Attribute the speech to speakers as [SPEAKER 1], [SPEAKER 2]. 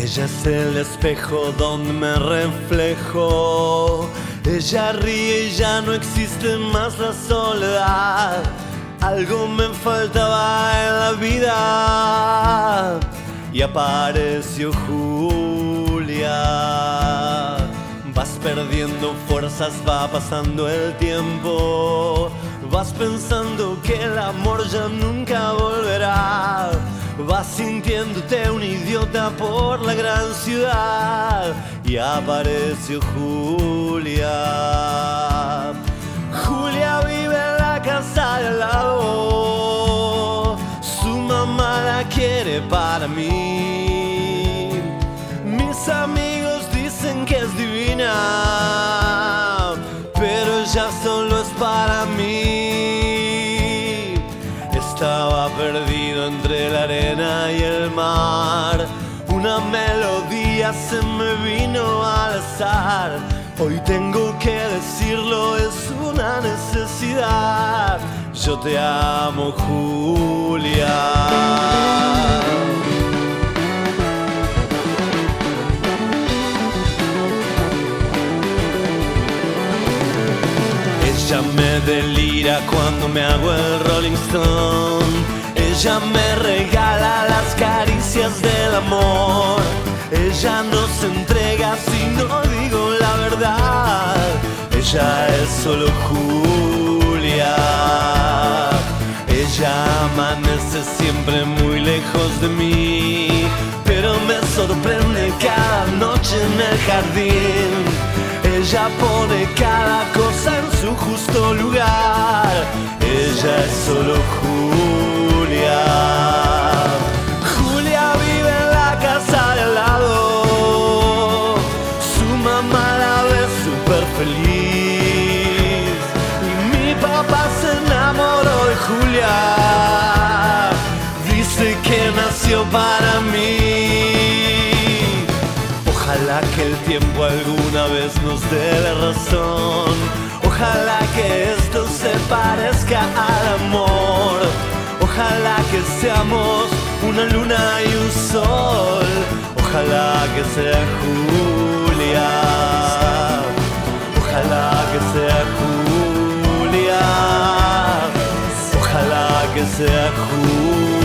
[SPEAKER 1] Ella es el espejo donde me reflejo. Ella ríe y ya no existe más la soledad. Algo me faltaba en la vida y apareció Julia. Vas perdiendo fuerzas, va pasando el tiempo. Vas pensando que el amor ya nunca volverá. Vas sintiéndote un idiota por la gran ciudad y apareció Julia. Julia vive en la casa de al lado. Su mamá la quiere para mí. Mis amigos dicen que es divina, pero ella solo es para mí. Estaba perdido entre la arena y el mar. Una melodía se me vino al azar. Hoy tengo que decirlo, es una necesidad. Yo te amo, Julia. Ella me delira cuando me hago el Rolling Stone. Ella me regala las caricias del amor. Ella no se entrega si no digo la verdad. Ella es solo Julia. Ella amanece siempre muy lejos de mí, pero me sorprende cada noche en el jardín. Ella pone cada cosa en su justo lugar. Ella es solo Julia. Julia vive en la casa de al lado. Su mamá la ve súper feliz y mi papá se enamoró de Julia. Dice que nació para mí. Ojalá que el tiempo alguna vez nos dé la razón. Ojalá que esto se parezca al amor. Ojalá que seamos una luna y un sol. Ojalá que sea Julia. Ojalá que sea Julia. Ojalá que sea Julia.